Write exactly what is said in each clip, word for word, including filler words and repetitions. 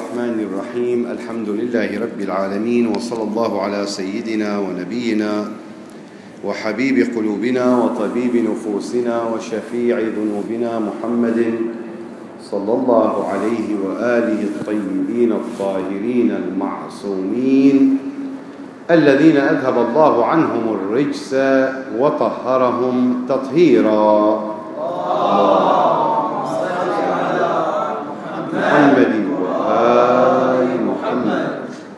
الرحمن الرحيم. الحمد لله رب العالمين، وصلى الله على سيدنا ونبينا وحبيب قلوبنا وطبيب نفوسنا وشفيع ذنوبنا محمد صلى الله عليه وآله الطيبين الطاهرين المعصومين الذين أذهب الله عنهم الرجس وطهرهم تطهيرا. محمد وآل محمد.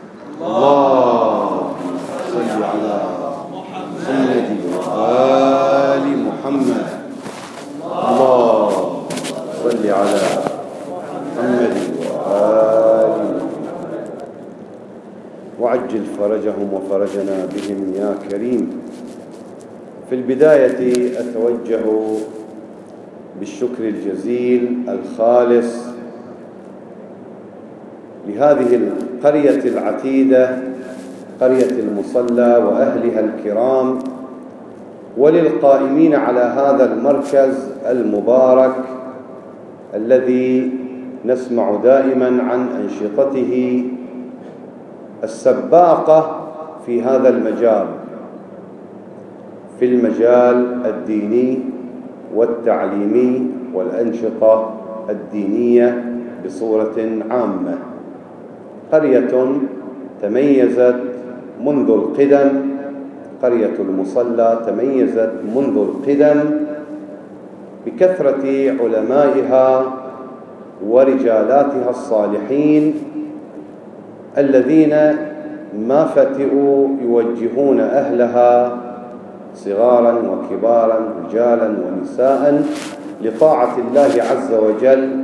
اللهم صل على محمد وآل محمد. اللهم صل على محمد وآل محمد وعجل فرجهم وفرجنا بهم يا كريم. في البداية أتوجه بالشكر الجزيل الخالص لهذه القرية العتيدة، قرية المصلى وأهلها الكرام، وللقائمين على هذا المركز المبارك الذي نسمع دائما عن أنشطته السباقة في هذا المجال، في المجال الديني والتعليمي والأنشطة الدينية بصورة عامة. قرية تميزت منذ القدم، قرية المصلى تميزت منذ القدم بكثرة علمائها ورجالاتها الصالحين الذين ما فتئوا يوجهون أهلها صغارا وكبارا، رجالا ونساء، لطاعة الله عز وجل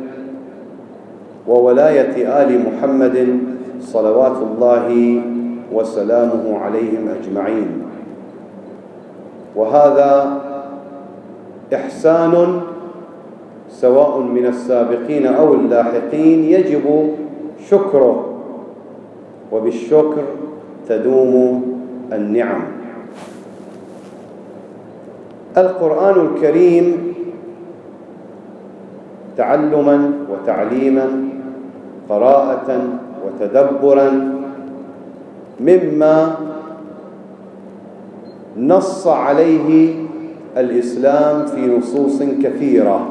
وولاية آل محمد صلوات الله وسلامه عليهم أجمعين. وهذا إحسان سواء من السابقين أو اللاحقين يجب شكره، وبالشكر تدوم النعم. القرآن الكريم تعلما وتعليما، قراءة وتدبرا، مما نص عليه الإسلام في نصوص كثيرة.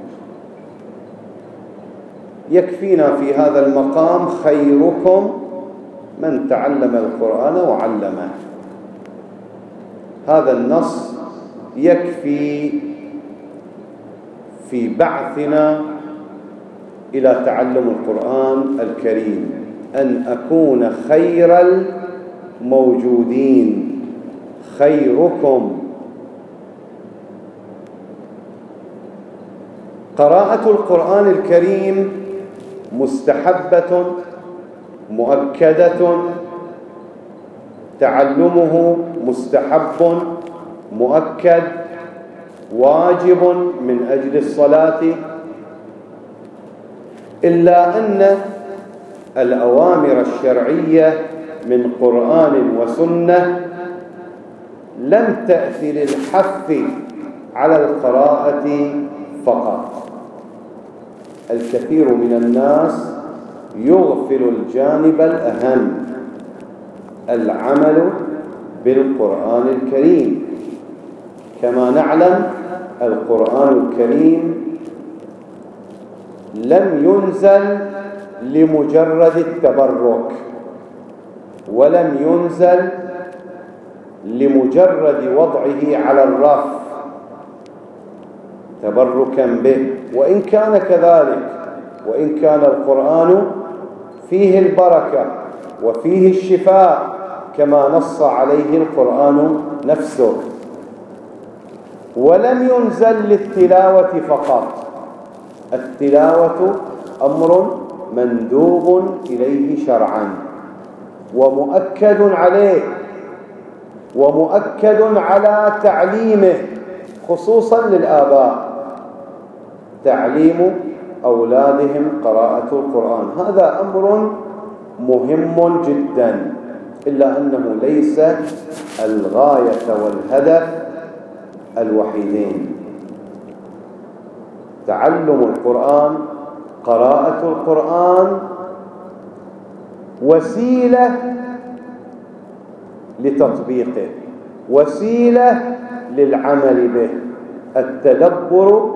يكفينا في هذا المقام خيركم من تعلم القرآن وعلمه. هذا النص يكفي في بعثنا إلى تعلم القرآن الكريم، أن أكون خير الموجودين، خيركم. قراءة القرآن الكريم مستحبة مؤكدة، تعلمه مستحب مؤكد، واجب من أجل الصلاة، إلا أن الأوامر الشرعية من قرآن وسنة لم تأتي للحث على القراءة فقط. الكثير من الناس يغفل الجانب الأهم، العمل بالقرآن الكريم. كما نعلم القرآن الكريم لم ينزل لمجرد التبرك، ولم ينزل لمجرد وضعه على الرف تبركا به، وإن كان كذلك، وإن كان القرآن فيه البركة وفيه الشفاء كما نص عليه القرآن نفسه، ولم ينزل للتلاوة فقط. التلاوة أمر مندوب إليه شرعا ومؤكد عليه، ومؤكد على تعليمه، خصوصا للآباء، تعليم أولادهم قراءة القرآن. هذا أمر مهم جدا، إلا أنه ليس الغاية والهدف الوحيدين. تعلم القرآن، قراءة القرآن وسيلة لتطبيقه، وسيلة للعمل به. التدبر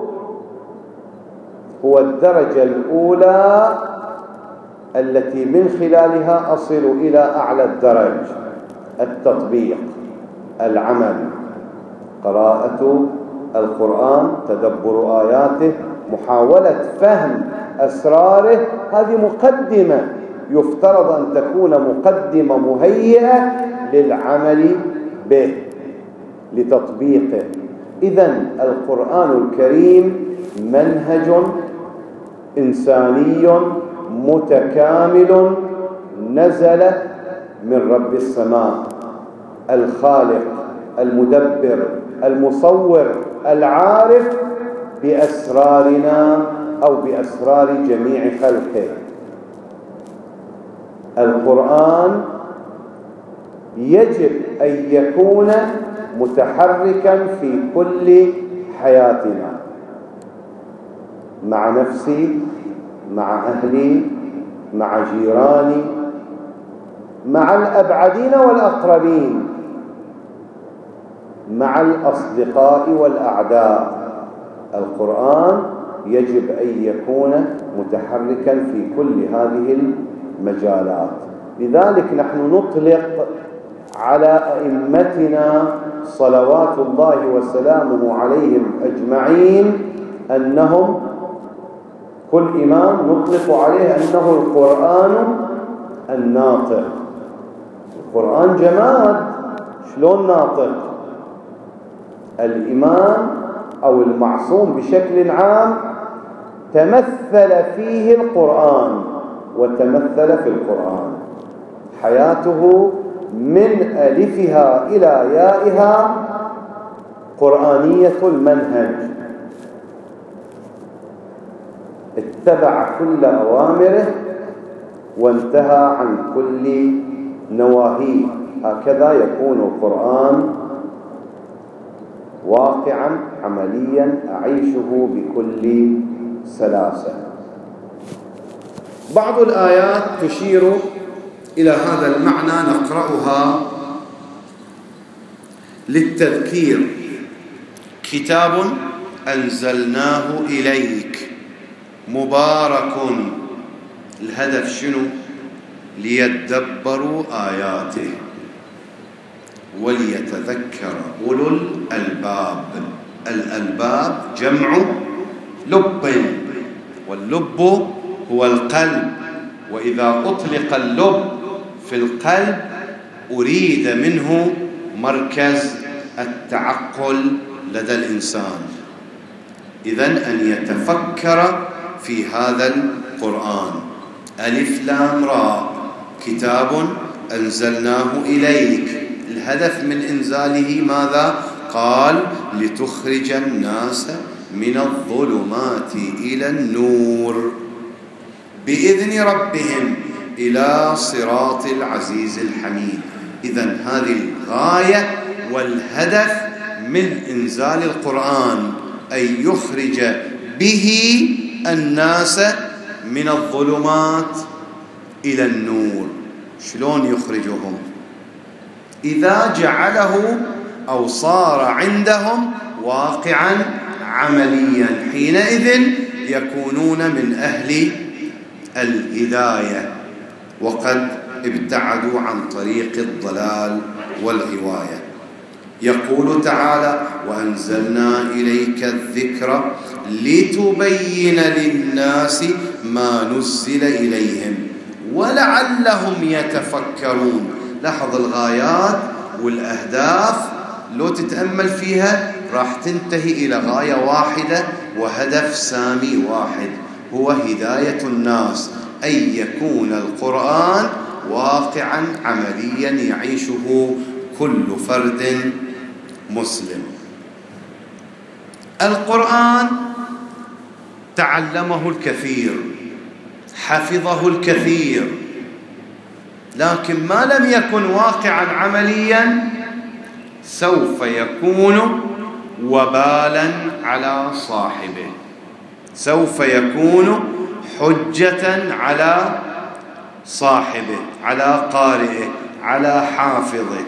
هو الدرجة الأولى التي من خلالها أصل إلى أعلى الدرج، التطبيق، العمل، قراءة القرآن، تدبر آياته، محاولة فهم أسراره. هذه مقدمة يفترض أن تكون مقدمة مهيئة للعمل به، لتطبيقه. إذن القرآن الكريم منهج إنساني متكامل نزل من رب السماء، الخالق المدبر المصور العارف بأسرارنا أو بأسرار جميع خلقه. القرآن يجب أن يكون متحركا في كل حياتنا، مع نفسي، مع أهلي، مع جيراني، مع الأبعدين والأقربين، مع الأصدقاء والأعداء. القرآن يجب أن يكون متحركا في كل هذه المجالات. لذلك نحن نطلق على أئمتنا صلوات الله وسلامه عليهم أجمعين أنهم، كل إمام نطلق عليه أنه القرآن الناطق. القرآن جماد، شلون ناطق؟ الإمام أو المعصوم بشكل عام تمثل فيه القرآن وتمثل في القرآن. حياته من ألفها إلى يائها قرآنية المنهج، اتبع كل أوامره وانتهى عن كل نواهيه. هكذا يكون القرآن واقعا عمليا أعيشه بكل سلاسة. بعض الآيات تشير إلى هذا المعنى، نقرأها للتذكير. كتاب أنزلناه إليك مبارك. الهدف شنو؟ ليدبروا آياته وليتذكر أولو الألباب. الألباب جمع لب، واللب هو القلب، وإذا أطلق اللب في القلب أريد منه مركز التعقل لدى الإنسان. إذن أن يتفكر في هذا القرآن. ألف لام راء، كتاب أنزلناه إليك. الهدف من إنزاله ماذا؟ قال لتخرج الناس من الظلمات إلى النور بإذن ربهم إلى صراط العزيز الحميد. إذن هذه الغاية والهدف من إنزال القرآن، أن يخرج به الناس من الظلمات إلى النور. شلون يخرجهم؟ إذا جعله أو صار عندهم واقعا عمليا، حينئذ يكونون من أهل الهداية وقد ابتعدوا عن طريق الضلال والغواية. يقول تعالى: وأنزلنا إليك الذكر لتبين للناس ما نزل إليهم ولعلهم يتفكرون. لاحظ الغايات والأهداف، لو تتأمل فيها راح تنتهي إلى غاية واحدة وهدف سامي واحد، هو هداية الناس، أن يكون القرآن واقعا عمليا يعيشه كل فرد مسلم. القرآن تعلمه الكثير، حفظه الكثير، لكن ما لم يكن واقعا عمليا سوف يكون وبالا على صاحبه، سوف يكون حجة على صاحبه، على قارئه، على حافظه.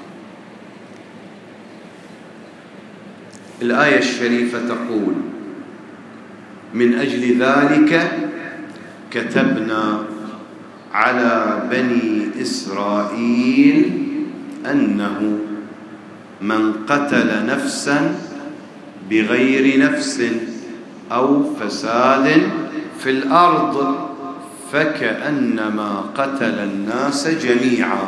الآية الشريفة تقول: من أجل ذلك كتبنا على بني إسرائيل أنه من قتل نفسا بغير نفس أو فساد في الأرض فكأنما قتل الناس جميعا.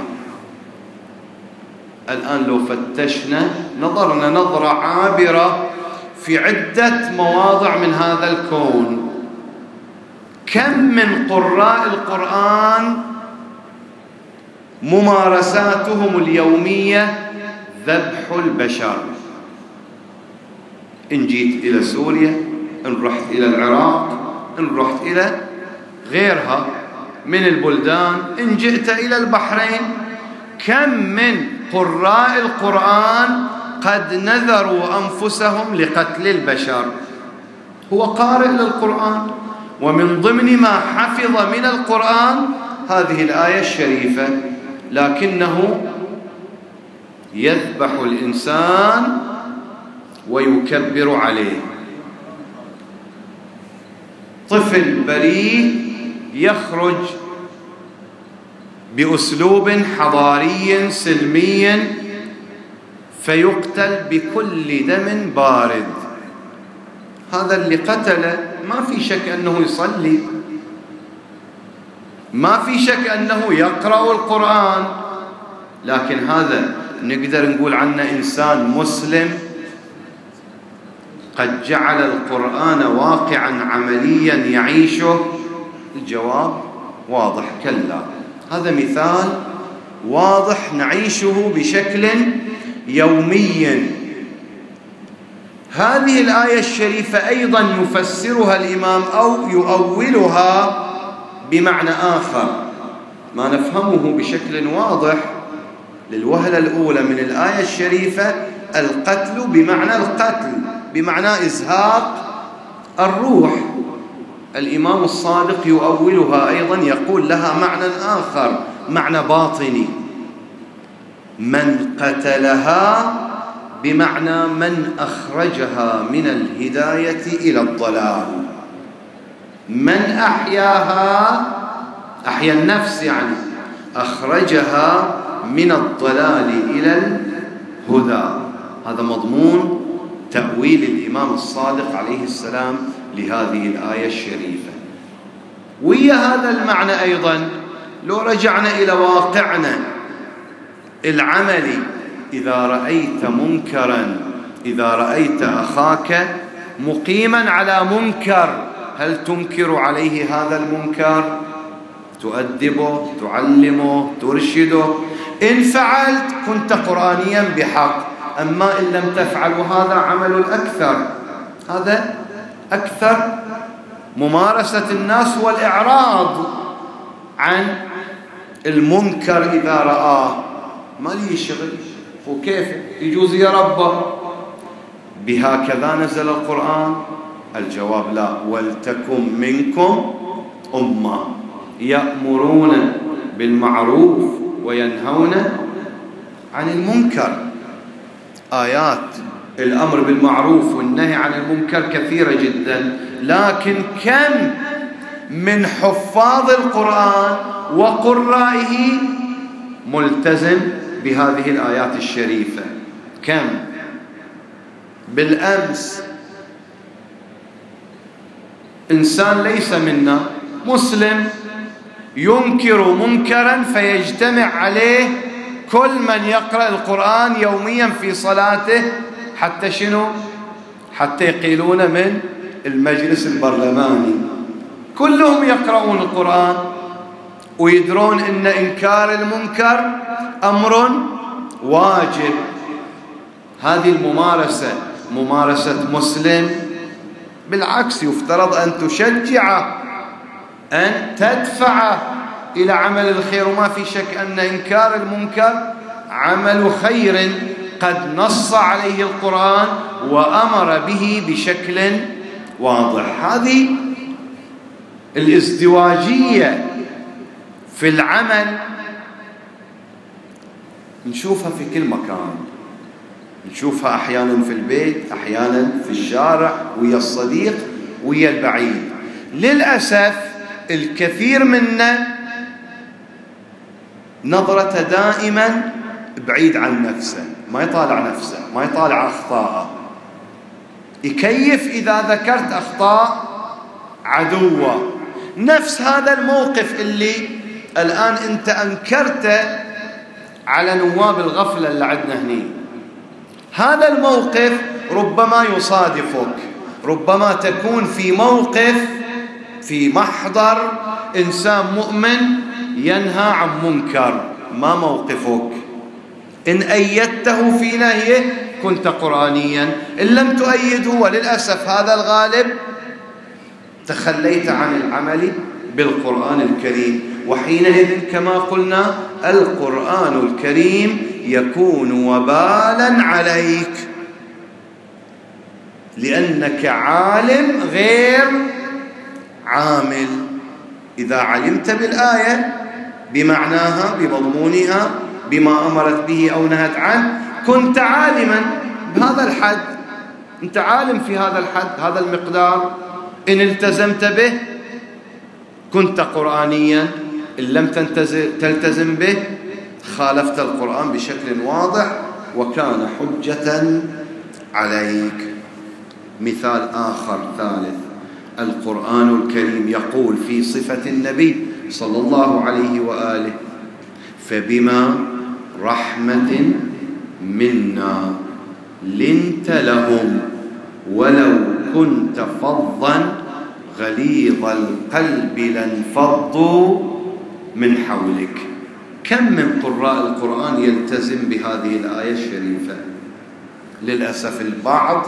الآن لو فتشنا نظرنا نظرة عابرة في عدة مواضع من هذا الكون، كم من قراء القرآن ممارساتهم اليومية ذبح البشر. إن جيت إلى سوريا، إن رحت إلى العراق، إن رحت إلى غيرها من البلدان، إن جئت إلى البحرين، كم من قراء القرآن قد نذروا أنفسهم لقتل البشر. هو قارئ للقرآن، ومن ضمن ما حفظ من القرآن هذه الآية الشريفة، لكنه يذبح الإنسان ويكبر عليه. طفل بريء يخرج بأسلوب حضاري سلمي فيقتل بكل دم بارد. هذا اللي قتله ما في شك أنه يصلي، ما في شك أنه يقرأ القرآن، لكن هذا نقدر نقول عنه إنسان مسلم قد جعل القرآن واقعا عمليا يعيشه؟ الجواب واضح، كلا. هذا مثال واضح نعيشه بشكل يومي. هذه الآية الشريفة أيضا يفسرها الإمام أو يؤولها بمعنى آخر ما نفهمه بشكل واضح للوهلة الأولى من الآية الشريفة: القتل بمعنى القتل، بمعنى إزهاق الروح. الإمام الصادق يؤولها أيضا، يقول لها معنى آخر، معنى باطني: من قتلها بمعنى من أخرجها من الهداية إلى الضلال. من أحياها، أحيا النفس يعني، أخرجها من الضلال إلى الهدى. هذا مضمون تأويل الإمام الصادق عليه السلام لهذه الآية الشريفة. ويا هذا المعنى أيضا لو رجعنا إلى واقعنا العملي: إذا رأيت منكرا، إذا رأيت أخاك مقيما على منكر، هل تنكر عليه هذا المنكر؟ تؤدبه، تعلمه، ترشده. إن فعلت كنت قرآنيا بحق، أما إن لم تفعل، وهذا عمل الأكثر، هذا أكثر ممارسة الناس والإعراض عن المنكر إذا رآه. ما لي شغل، وكيف يجوز يا ربه؟ بهكذا نزل القرآن؟ الجواب لا. ولتكن منكم أمة يأمرون بالمعروف وينهون عن المنكر. آيات الأمر بالمعروف والنهي عن المنكر كثيرة جدا، لكن كم من حفاظ القرآن وقرائه ملتزم بهذه الآيات الشريفة؟ كم؟ بالأمس إنسان ليس منا، مسلم، ينكر منكرا فيجتمع عليه كل من يقرأ القرآن يوميا في صلاته، حتى شنو؟ حتى يقيلون من المجلس البرلماني. كلهم يقرؤون القرآن ويدرون إن إنكار المنكر أمر واجب. هذه الممارسة ممارسة مسلم؟ بالعكس، يفترض أن تشجعه، أن تدفعه إلى عمل الخير. وما في شك أن إنكار المنكر عمل خير قد نص عليه القرآن وأمر به بشكل واضح. هذه الازدواجية في العمل، نشوفها في كل مكان، نشوفها أحيانا في البيت، أحيانا في الشارع، ويا الصديق ويا البعيد. للأسف الكثير منا نظرته دائما بعيد عن نفسه، ما يطالع نفسه، ما يطالع أخطاءه، يكيف إذا ذكرت أخطاء عدوه. نفس هذا الموقف اللي الآن أنت أنكرته على نواب الغفلة اللي عندنا هني، هذا الموقف ربما يصادفك، ربما تكون في موقف، في محضر إنسان مؤمن ينهى عن منكر، ما موقفك؟ إن أيدته في نهيه كنت قرآنيا، إن لم تؤيده وللأسف هذا الغالب تخليت عن العمل بالقرآن الكريم. وحينئذ كما قلنا القرآن الكريم يكون وبالا عليك، لأنك عالم غير عامل. إذا علمت بالآية بمعناها بمضمونها بما أمرت به أو نهت عنه كنت عالما بهذا الحد، أنت عالم في هذا الحد، هذا المقدار، إن التزمت به كنت قرآنيا، إن لم تلتزم به خالفت القرآن بشكل واضح وكان حجة عليك. مثال آخر ثالث، القرآن الكريم يقول في صفة النبي صلى الله عليه وآله: فبما رحمة منا لنت لهم ولو كنت فظا غليظ القلب لانفضوا من حولك. كم من قراء القرآن يلتزم بهذه الآية الشريفة؟ للأسف البعض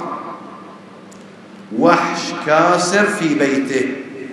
وحش كاسر في بيته،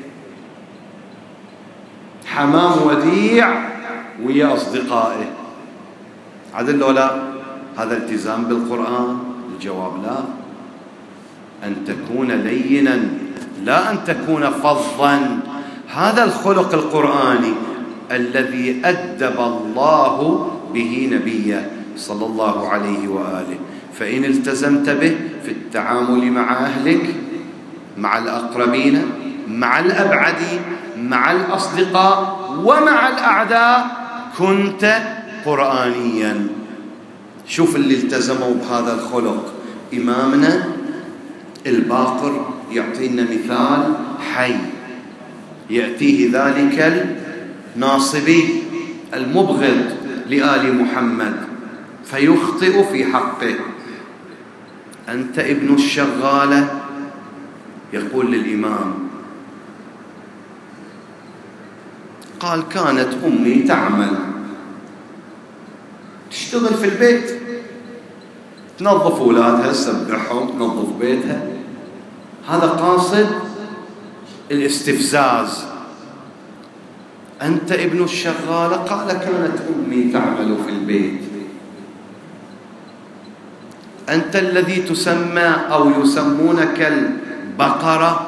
حمام وديع ويا أصدقائه. عدل لو لا هذا التزام بالقرآن؟ الجواب لا. أن تكون لينا لا أن تكون فظا. هذا الخلق القرآني الذي أدب الله به نبيه صلى الله عليه وآله. فإن التزمت به في التعامل مع أهلك، مع الأقربين، مع الأبعدين، مع الأصدقاء ومع الأعداء كنت قرآنيا. شوف اللي التزموا بهذا الخلق. إمامنا الباقر يعطينا مثال حي، يأتيه ذلك الناصبي المبغض لآل محمد فيخطئ في حقه: أنت ابن الشغالة. يقول للإمام: قال: كانت أمي تعمل، تشتغل في البيت، تنظف أولادها، تسبحهم، تنظف بيتها. هذا قاصد الاستفزاز. أنت ابن الشغالة؟ قال: كانت أمي تعمل في البيت. أنت الذي تسمى أو يسمونك البقرة.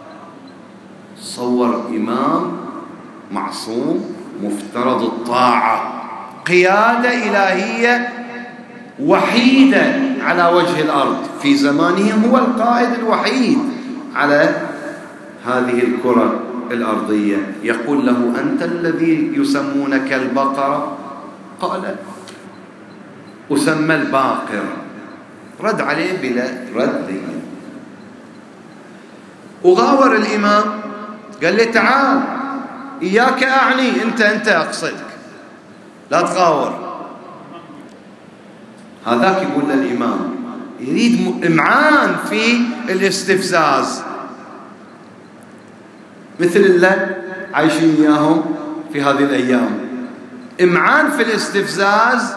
صور إمام معصوم مفترض الطاعة، قيادة إلهية وحيدة على وجه الأرض، في زمانه هو القائد الوحيد على هذه الكرة الأرضية. يقول له: أنت الذي يسمونك البقرة؟ قال: أسمى الباقر. رد عليه بلا رد لي. وغاور الإمام، قال لي: تعال، إياك أعني، أنت أنت أقصدك، لا تغاور. هذاك يقول للإمام، يريد إمعان في الاستفزاز، مثل اللي عايشين إياهم في هذه الأيام، إمعان في الاستفزاز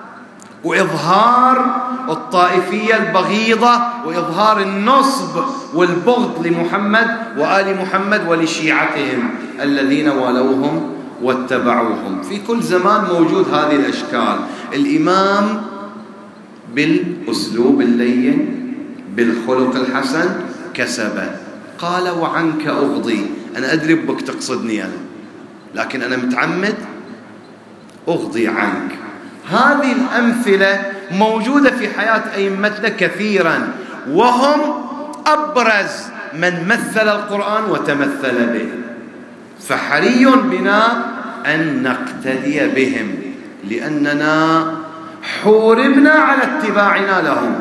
وإظهار الطائفية البغيضة وإظهار النصب والبغض لمحمد وآل محمد ولشيعتهم الذين والوهم واتبعوهم. في كل زمان موجود هذه الأشكال. الإمام بالأسلوب اللين بالخلق الحسن كسبه. قال: وعنك أغضي، أنا أدري بك تقصدني، أنا لكن أنا متعمد أغضي عنك. هذه الأمثلة موجودة في حياة أئمتنا كثيرا، وهم أبرز من مثل القرآن وتمثل به، فحري بنا أن نقتدي بهم، لأننا حوربنا على اتباعنا لهم،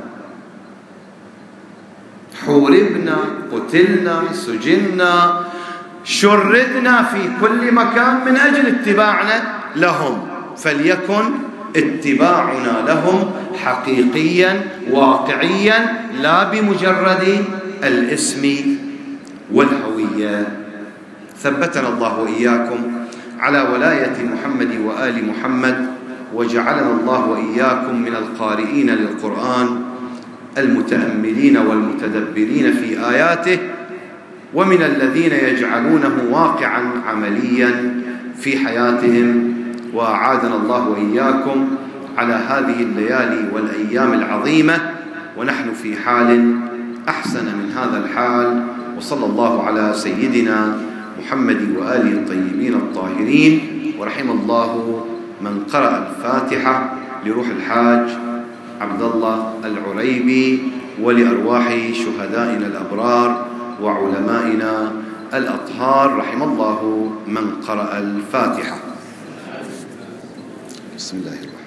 حوربنا، قتلنا، سجننا، شردنا في كل مكان من أجل اتباعنا لهم، فليكن اتباعنا لهم حقيقيا واقعيا، لا بمجرد الاسم والهوية. ثبتنا الله وإياكم على ولاية محمد وآل محمد، وجعلنا الله وإياكم من القارئين للقرآن المتأملين والمتدبرين في آياته، ومن الذين يجعلونه واقعا عمليا في حياتهم. وأعادنا الله وإياكم على هذه الليالي والأيام العظيمة ونحن في حال أحسن من هذا الحال. وصلى الله على سيدنا محمد وآله الطيبين الطاهرين. ورحم الله من قرأ الفاتحة لروح الحاج عبد الله العريبي ولأرواح شهدائنا الأبرار وعلمائنا الأطهار. رحم الله من قرأ الفاتحة. بسم الله الرحمن الرحيم.